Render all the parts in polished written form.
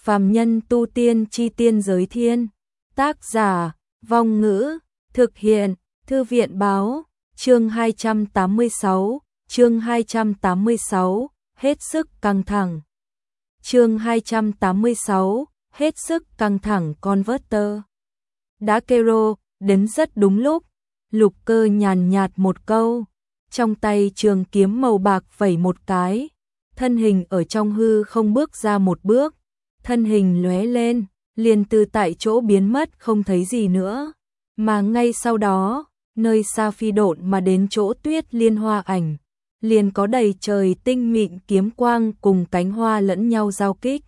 Phàm nhân tu tiên chi tiên giới thiên. Tác giả, Vong Ngữ, thực hiện, Thư viện báo, chương 286, chương 286, hết sức căng thẳng. Chương 286, hết sức căng thẳng Converter. Đã kero, đến rất đúng lúc, Lục Cơ nhàn nhạt một câu, trong tay trường kiếm màu bạc vẩy một cái, thân hình ở trong hư không bước ra một bước, thân hình lóe lên, liền từ tại chỗ biến mất không thấy gì nữa, mà ngay sau đó, nơi xa phi độn mà đến chỗ Tuyết Liên Hoa ảnh, liền có đầy trời tinh mịn kiếm quang cùng cánh hoa lẫn nhau giao kích.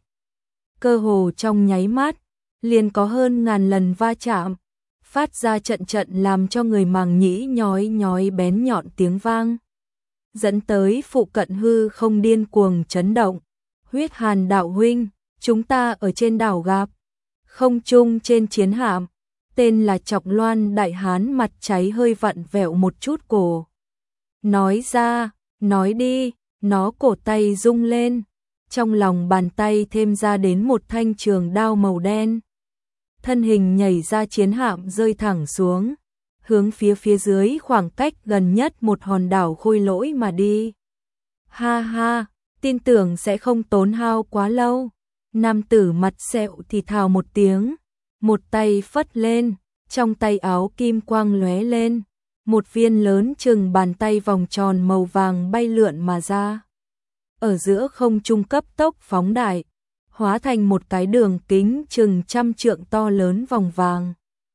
Cơ hồ trong nháy mắt, liền có hơn ngàn lần va chạm, phát ra trận trận làm cho người màng nhĩ nhói nhói bén nhọn tiếng vang, dẫn tới phụ cận hư không điên cuồng chấn động. Huyết Hàn đạo huynh, chúng ta ở trên đảo gặp. Không trung trên chiến hạm, tên là Chọc Loan đại hán mặt cháy hơi vặn vẹo một chút cổ. Nói ra, nói đi, nó cổ tay rung lên, trong lòng bàn tay thêm ra đến một thanh trường đao màu đen. Thân hình nhảy ra chiến hạm rơi thẳng xuống, hướng phía dưới khoảng cách gần nhất một hòn đảo Khôi Lỗi mà đi. Ha ha, tin tưởng sẽ không tốn hao quá lâu. Nam tử mặt sẹo thì thào một tiếng, một tay phất lên, trong tay áo kim quang lóe lên, một viên lớn chừng bàn tay vòng tròn màu vàng bay lượn mà ra. Ở giữa không trung cấp tốc phóng đại, hóa thành một cái đường kính chừng 100 trượng to lớn vòng vàng.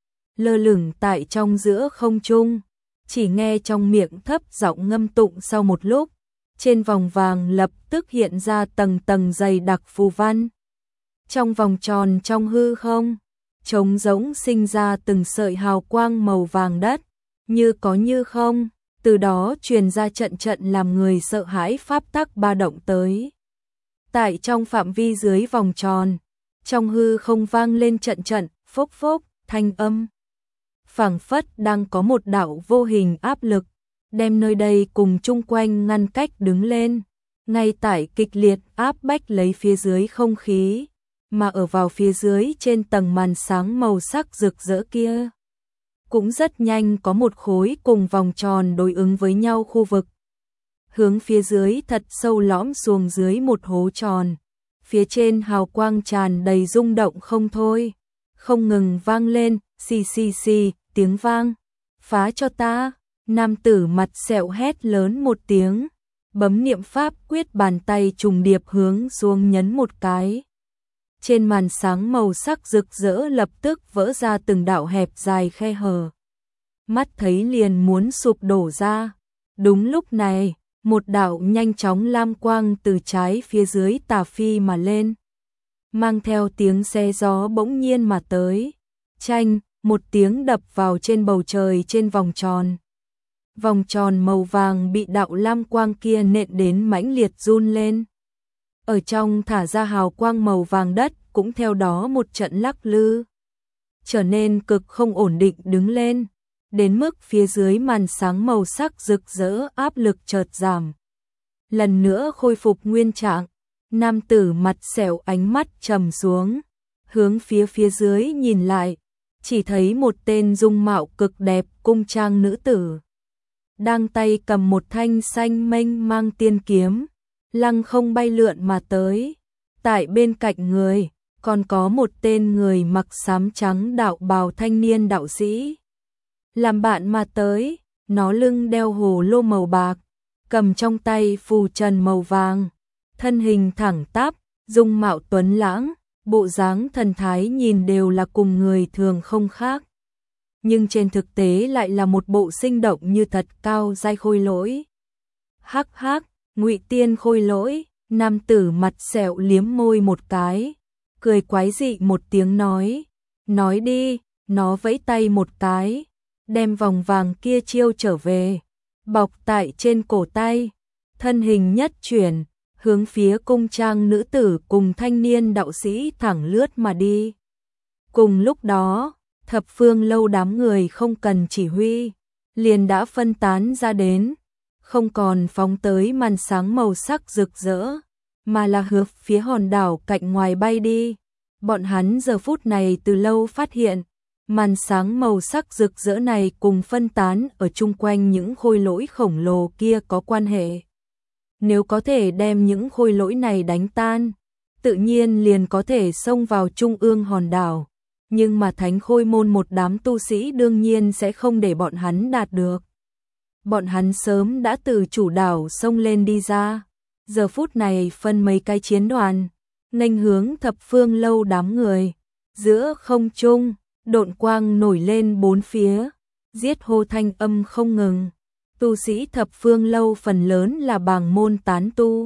Lơ lửng tại trong giữa không trung, chỉ nghe trong miệng thấp giọng ngâm tụng sau một lúc, trên vòng vàng lập tức hiện ra tầng tầng dày đặc phù văn. Trong vòng tròn trong hư không, trống rỗng sinh ra từng sợi hào quang màu vàng đất, như có như không, từ đó truyền ra trận trận làm người sợ hãi pháp tắc ba động tới. Tại trong phạm vi dưới vòng tròn, trong hư không vang lên trận trận, phốc phốc, thanh âm. Phảng phất đang có một đạo vô hình áp lực, đem nơi đây cùng chung quanh ngăn cách đứng lên, ngay tại kịch liệt áp bách lấy phía dưới không khí, mà ở vào phía dưới trên tầng màn sáng màu sắc rực rỡ kia. Cũng rất nhanh có một khối cùng vòng tròn đối ứng với nhau khu vực. Hướng phía dưới thật sâu lõm xuống dưới một hố tròn, phía trên hào quang tràn đầy rung động không thôi, không ngừng vang lên, xì xì xì, tiếng vang. Phá cho ta, nam tử mặt sẹo hét lớn một tiếng, bấm niệm pháp quyết bàn tay trùng điệp hướng xuống nhấn một cái. Trên màn sáng màu sắc rực rỡ lập tức vỡ ra từng đạo hẹp dài khe hở. Mắt thấy liền muốn sụp đổ ra. Đúng lúc này, một đạo nhanh chóng lam quang từ trái phía dưới tà phi mà lên, mang theo tiếng xe gió bỗng nhiên mà tới. Chanh, một tiếng đập vào trên bầu trời trên vòng tròn. Vòng tròn màu vàng bị đạo lam quang kia nện đến mãnh liệt run lên. Ở trong thả ra hào quang màu vàng đất cũng theo đó một trận lắc lư, trở nên cực không ổn định đứng lên, đến mức phía dưới màn sáng màu sắc rực rỡ áp lực chợt giảm. Lần nữa khôi phục nguyên trạng, nam tử mặt sẹo ánh mắt trầm xuống, hướng phía dưới nhìn lại, chỉ thấy một tên dung mạo cực đẹp cung trang nữ tử, đang tay cầm một thanh xanh mênh mang tiên kiếm, lăng không bay lượn mà tới. Tại bên cạnh người, còn có một tên người mặc xám trắng đạo bào thanh niên đạo sĩ. Làm bạn mà tới, nó lưng đeo hồ lô màu bạc, cầm trong tay phù trần màu vàng, thân hình thẳng tắp, dung mạo tuấn lãng, bộ dáng thần thái nhìn đều là cùng người thường không khác. Nhưng trên thực tế lại là một bộ sinh động như thật cao giai Khôi Lỗi. Hắc hắc, Ngụy Tiên Khôi Lỗi, nam tử mặt sẹo liếm môi một cái, cười quái dị một tiếng nói đi, nó vẫy tay một cái, đem vòng vàng kia chiêu trở về, bọc tại trên cổ tay, thân hình nhất chuyển, hướng phía cung trang nữ tử cùng thanh niên đạo sĩ thẳng lướt mà đi. Cùng lúc đó, thập phương lâu đám người không cần chỉ huy, liền đã phân tán ra đến, không còn phóng tới màn sáng màu sắc rực rỡ, mà là hướng phía hòn đảo cạnh ngoài bay đi. Bọn hắn giờ phút này từ lâu phát hiện, màn sáng màu sắc rực rỡ này cùng phân tán ở chung quanh những khôi lỗi khổng lồ kia có quan hệ. Nếu có thể đem những khôi lỗi này đánh tan, tự nhiên liền có thể xông vào trung ương hòn đảo. Nhưng mà Thánh Khôi Môn một đám tu sĩ đương nhiên sẽ không để bọn hắn đạt được. Bọn hắn sớm đã từ chủ đảo xông lên đi ra, giờ phút này phân mấy cái chiến đoàn, nghênh hướng Thập Phương Lâu đám người. Giữa không trung, độn quang nổi lên bốn phía, giết hô thanh âm không ngừng. Tu sĩ Thập Phương Lâu phần lớn là bàng môn tán tu.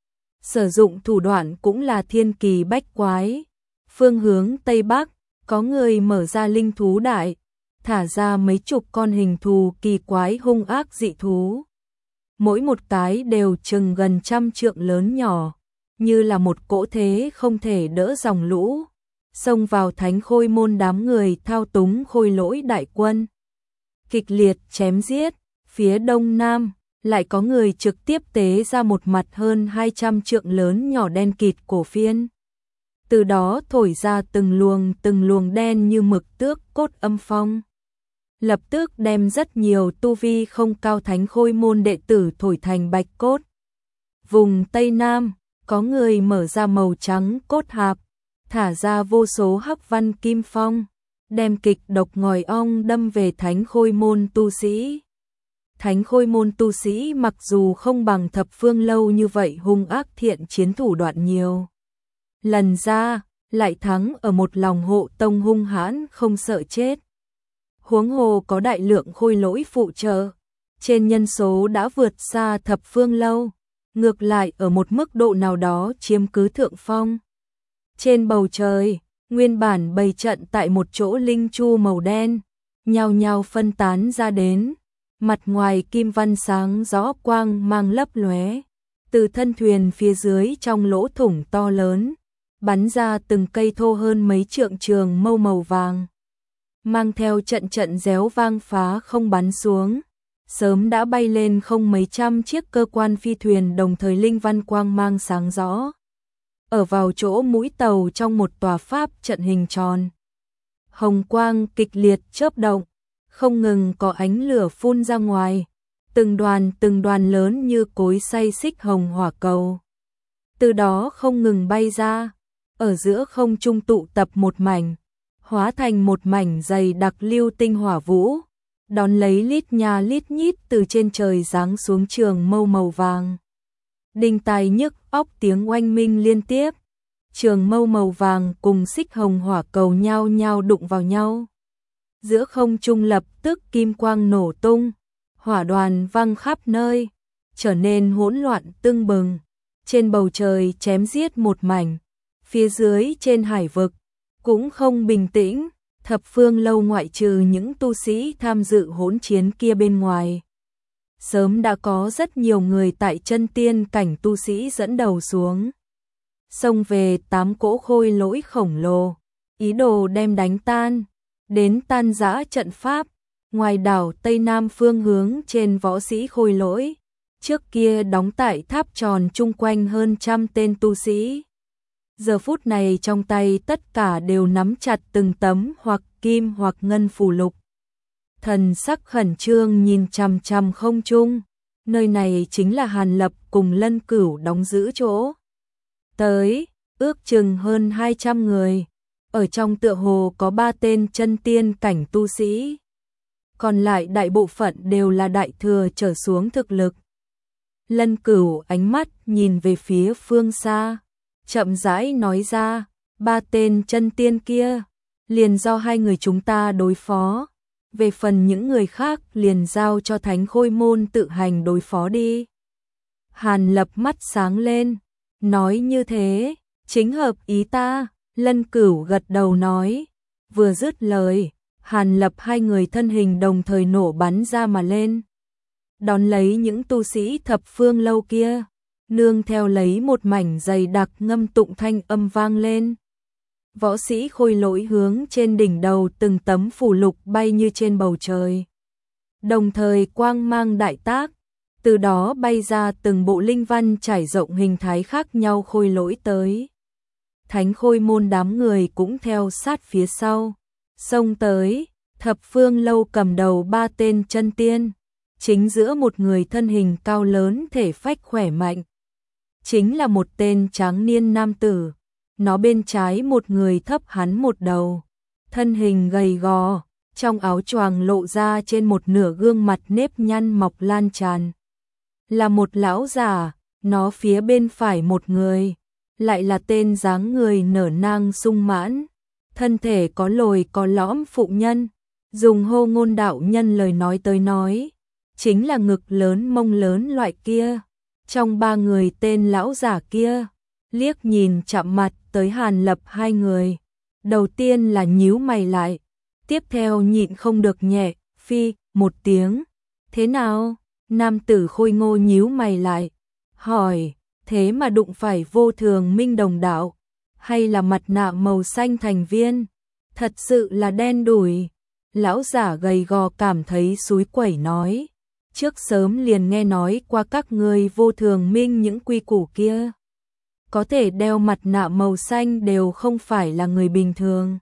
Sử dụng thủ đoạn cũng là thiên kỳ bách quái. Phương hướng Tây Bắc, có người mở ra linh thú đại, thả ra mấy chục con hình thù kỳ quái hung ác dị thú. Mỗi một cái đều chừng gần 100 trượng lớn nhỏ, như là một cỗ thế không thể đỡ dòng lũ, xông vào Thánh Khôi Môn đám người thao túng khôi lỗi đại quân. Kịch liệt chém giết, phía đông nam, lại có người trực tiếp tế ra một mặt hơn 200 trượng lớn nhỏ đen kịt cổ phiên. Từ đó thổi ra từng luồng đen như mực tước cốt âm phong. Lập tức đem rất nhiều tu vi không cao Thánh Khôi Môn đệ tử thổi thành bạch cốt. Vùng Tây Nam, có người mở ra màu trắng cốt hạp, thả ra vô số hắc văn kim phong, đem kịch độc ngòi ong đâm về Thánh Khôi Môn tu sĩ. Thánh Khôi Môn tu sĩ mặc dù không bằng Thập Phương Lâu như vậy hung ác thiện chiến thủ đoạn nhiều lần ra, lại thắng ở một lòng hộ tông hung hãn không sợ chết. Huống hồ có đại lượng khôi lỗi phụ trợ, trên nhân số đã vượt xa Thập Phương Lâu, ngược lại ở một mức độ nào đó chiếm cứ thượng phong. Trên bầu trời, nguyên bản bày trận tại một chỗ linh chu màu đen, nhao nhao phân tán ra đến, mặt ngoài kim văn sáng rõ quang mang lấp lóe, từ thân thuyền phía dưới trong lỗ thủng to lớn, bắn ra từng cây thô hơn mấy trượng trường mâu màu vàng. Mang theo trận trận réo vang phá không bắn xuống, sớm đã bay lên không mấy trăm chiếc cơ quan phi thuyền đồng thời linh văn quang mang sáng rõ. Ở vào chỗ mũi tàu trong một tòa pháp trận hình tròn. Hồng quang kịch liệt chớp động, không ngừng có ánh lửa phun ra ngoài, từng đoàn lớn như cối xay xích hồng hỏa cầu. Từ đó không ngừng bay ra, ở giữa không trung tụ tập một mảnh, hóa thành một mảnh dày đặc lưu tinh hỏa vũ, đón lấy lít nha lít nhít từ trên trời giáng xuống trường mâu màu vàng. Đinh tai nhức óc tiếng oanh minh liên tiếp, trường mâu màu vàng cùng xích hồng hỏa cầu nhao nhao đụng vào nhau. Giữa không trung lập tức kim quang nổ tung, hỏa đoàn văng khắp nơi, trở nên hỗn loạn tưng bừng. Trên bầu trời chém giết một mảnh, phía dưới trên hải vực cũng không bình tĩnh. Thập Phương Lâu ngoại trừ những tu sĩ tham dự hỗn chiến kia bên ngoài, sớm đã có rất nhiều người tại chân tiên cảnh tu sĩ dẫn đầu xuống, xông về 8 cỗ khôi lỗi khổng lồ, ý đồ đem đánh tan, đến tan rã trận pháp. Ngoài đảo Tây Nam phương hướng trên võ sĩ khôi lỗi, trước kia đóng tại tháp tròn chung quanh hơn 100 tên tu sĩ. Giờ phút này trong tay tất cả đều nắm chặt từng tấm hoặc kim hoặc ngân phù lục. Thần sắc khẩn trương nhìn chằm chằm không trung, nơi này chính là Hàn Lập cùng Lân Cửu đóng giữ chỗ. Tới, ước chừng hơn 200 người, ở trong tựa hồ có 3 tên chân tiên cảnh tu sĩ. Còn lại đại bộ phận đều là đại thừa trở xuống thực lực. Lân Cửu ánh mắt nhìn về phía phương xa, chậm rãi nói ra, 3 tên chân tiên kia, liền do 2 người chúng ta đối phó, về phần những người khác liền giao cho Thánh Khôi Môn tự hành đối phó đi. Hàn Lập mắt sáng lên, nói như thế, chính hợp ý ta. Lân Cửu gật đầu nói, vừa dứt lời, Hàn Lập 2 người thân hình đồng thời nổ bắn ra mà lên, đón lấy những tu sĩ Thập Phương Lâu kia, nương theo lấy một mảnh dày đặc ngâm tụng thanh âm vang lên. Võ sĩ khôi lỗi hướng trên đỉnh đầu từng tấm phù lục bay như trên bầu trời, đồng thời quang mang đại tác, từ đó bay ra từng bộ linh văn trải rộng hình thái khác nhau khôi lỗi tới. Thánh Khôi môn đám người cũng theo sát phía sau, xông tới. Thập Phương lâu cầm đầu 3 tên chân tiên, chính giữa một người thân hình cao lớn thể phách khỏe mạnh. Chính là một tên tráng niên nam tử, nó bên trái một người thấp hắn một đầu, thân hình gầy gò, trong áo choàng lộ ra trên một nửa gương mặt nếp nhăn mọc lan tràn. Là một lão già, nó phía bên phải một người, lại là tên dáng người nở nang sung mãn, thân thể có lồi có lõm phụ nhân. Dùng Hô Ngôn đạo nhân lời nói tới nói, chính là ngực lớn mông lớn loại kia. Trong 3 người tên lão giả kia, liếc nhìn chạm mặt tới Hàn Lập 2 người. Đầu tiên là nhíu mày lại, tiếp theo nhịn không được nhẹ, phi, một tiếng. Thế nào? Nam tử Khôi Ngô nhíu mày lại, hỏi, thế mà đụng phải Vô Thường Minh đồng đạo, hay là mặt nạ màu xanh thành viên? Thật sự là đen đủi. Lão giả gầy gò cảm thấy xúi quẩy nói, trước sớm liền nghe nói qua các ngươi Vô Thường Minh những quy củ kia. Có thể đeo mặt nạ màu xanh đều không phải là người bình thường.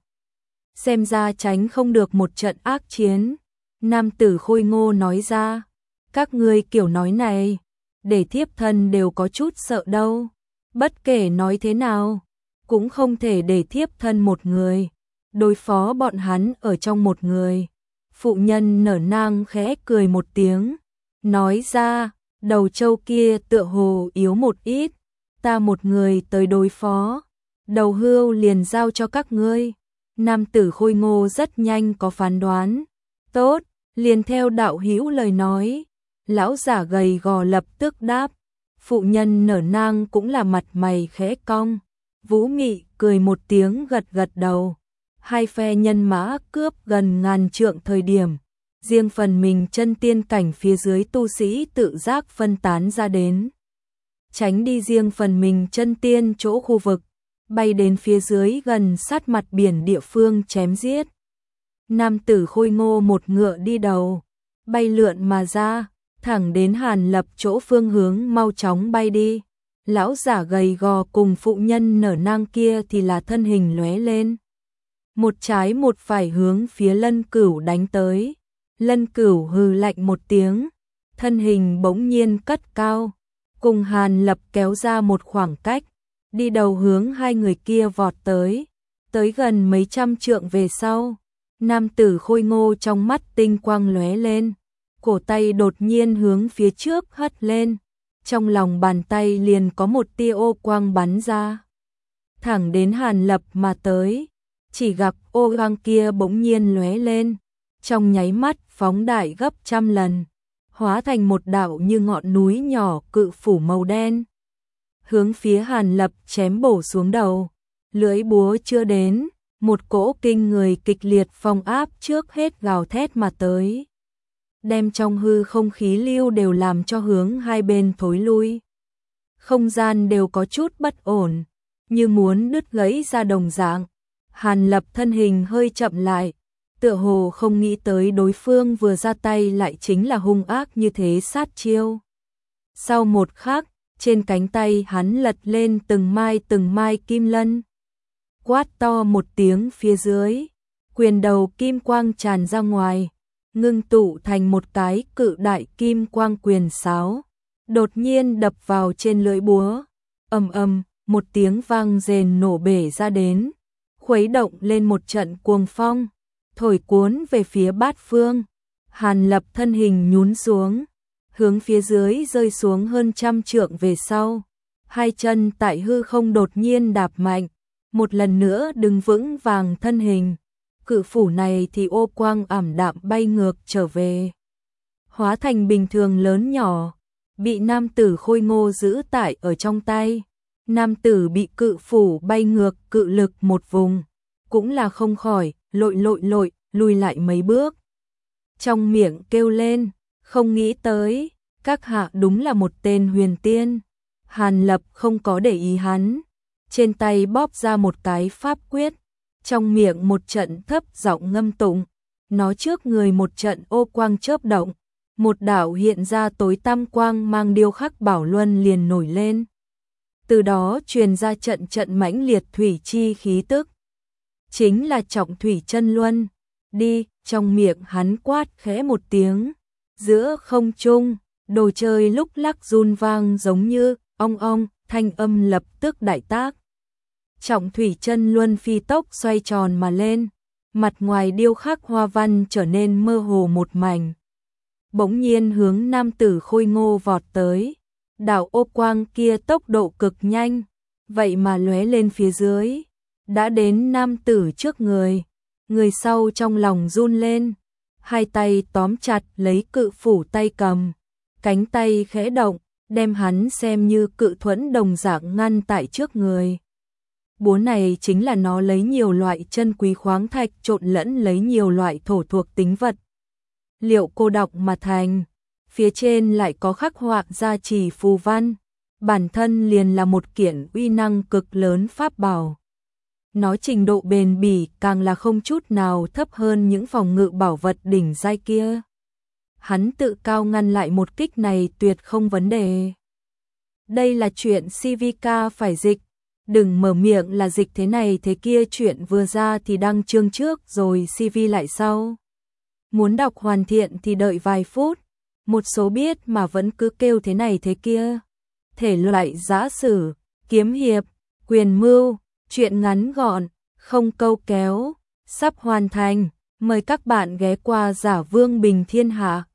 Xem ra tránh không được một trận ác chiến. Nam tử Khôi Ngô nói ra, các ngươi kiểu nói này, để thiếp thân đều có chút sợ đâu. Bất kể nói thế nào, cũng không thể để thiếp thân một người đối phó bọn hắn ở trong một người. Phụ nhân nở nang khẽ cười một tiếng, nói ra, đầu trâu kia tựa hồ yếu một ít, ta một người tới đối phó, đầu hươu liền giao cho các ngươi. Nam tử Khôi Ngô rất nhanh có phán đoán, tốt, liền theo đạo hữu lời nói. Lão giả gầy gò lập tức đáp, phụ nhân nở nang cũng là mặt mày khẽ cong, vũ mị cười một tiếng gật gật đầu. Hai phe nhân mã cướp gần ngàn trượng thời điểm, riêng phần mình chân tiên cảnh phía dưới tu sĩ tự giác phân tán ra đến. Tránh đi riêng phần mình chân tiên chỗ khu vực, bay đến phía dưới gần sát mặt biển địa phương chém giết. Nam tử Khôi Ngô một ngựa đi đầu, bay lượn mà ra, thẳng đến Hàn Lập chỗ phương hướng mau chóng bay đi. Lão giả gầy gò cùng phụ nhân nở nang kia thì là thân hình lóe lên. Một trái một phải hướng phía Lân Cửu đánh tới. Lân Cửu hừ lạnh một tiếng, thân hình bỗng nhiên cất cao, cùng Hàn Lập kéo ra một khoảng cách, đi đầu hướng 2 người kia vọt tới. Tới gần mấy trăm trượng về sau, nam tử Khôi Ngô trong mắt tinh quang lóe lên, cổ tay đột nhiên hướng phía trước hất lên, trong lòng bàn tay liền có một tia ô quang bắn ra, thẳng đến Hàn Lập mà tới. Chỉ gặp ô quang kia bỗng nhiên lóe lên, trong nháy mắt phóng đại gấp 100 lần, hóa thành một đạo như ngọn núi nhỏ cự phủ màu đen, hướng phía Hàn Lập chém bổ xuống đầu. Lưỡi búa chưa đến, một cỗ kinh người kịch liệt phong áp trước hết gào thét mà tới, đem trong hư không khí lưu đều làm cho hướng hai bên thối lui. Không gian đều có chút bất ổn, như muốn đứt gãy ra đồng dạng. Hàn Lập thân hình hơi chậm lại, tựa hồ không nghĩ tới đối phương vừa ra tay lại chính là hung ác như thế sát chiêu. Sau một khắc, trên cánh tay hắn lật lên từng mai kim lân. Quát to một tiếng phía dưới, quyền đầu kim quang tràn ra ngoài, ngưng tụ thành một cái cự đại kim quang quyền sáo, đột nhiên đập vào trên lưỡi búa. Ầm ầm, một tiếng vang rền nổ bể ra đến, khuấy động lên một trận cuồng phong, thổi cuốn về phía bát phương. Hàn Lập thân hình nhún xuống, hướng phía dưới rơi xuống hơn 100 trượng về sau, hai chân tại hư không đột nhiên đạp mạnh, một lần nữa đứng vững vàng thân hình. Cự phủ này thì ô quang ảm đạm bay ngược trở về, hóa thành bình thường lớn nhỏ, bị nam tử Khôi Ngô giữ tại ở trong tay. Nam tử bị cự phủ bay ngược cự lực một vùng, cũng là không khỏi, lội lùi lại mấy bước. Trong miệng kêu lên, không nghĩ tới, các hạ đúng là một tên huyền tiên. Hàn Lập không có để ý hắn, trên tay bóp ra một cái pháp quyết, trong miệng một trận thấp giọng ngâm tụng, nó trước người một trận ô quang chớp động, một đạo hiện ra tối tăm quang mang điêu khắc bảo luân liền nổi lên. từ đó truyền ra trận trận mãnh liệt thủy chi khí tức. Chính là Trọng Thủy Chân Luân. Đi, trong miệng hắn quát khẽ một tiếng. Giữa không trung, đồ chơi lúc lắc run vang giống như ong ong, thanh âm lập tức đại tác. Trọng Thủy Chân Luân phi tốc xoay tròn mà lên, mặt ngoài điêu khắc hoa văn trở nên mơ hồ một mảnh. Bỗng nhiên hướng nam tử khôi ngô vọt tới. Đạo ô quang kia tốc độ cực nhanh, vậy mà lóe lên phía dưới, đã đến nam tử trước người. Người sau trong lòng run lên, hai tay tóm chặt lấy cự phủ tay cầm, cánh tay khẽ động, đem hắn xem như cự thuẫn đồng dạng ngăn tại trước người. Búa này chính là nó lấy nhiều loại chân quý khoáng thạch trộn lẫn lấy nhiều loại thổ thuộc tính vật liệu cô độc mà thành, phía trên lại có khắc họa gia trì phù văn, bản thân liền là một kiện uy năng cực lớn pháp bảo. Nó trình độ bền bỉ càng là không chút nào thấp hơn những phòng ngự bảo vật đỉnh giai kia. Hắn tự cao ngăn lại một kích này tuyệt không vấn đề. Đây là chuyện CVK phải dịch, đừng mở miệng là dịch thế này thế kia, chuyện vừa ra thì đăng chương trước rồi CV lại sau. Muốn đọc hoàn thiện thì đợi vài phút, một số biết mà vẫn cứ kêu thế này thế kia. Thể loại giã sử, kiếm hiệp, quyền mưu, chuyện ngắn gọn, không câu kéo, sắp hoàn thành. Mời các bạn ghé qua Giả Vương Bình Thiên Hạ.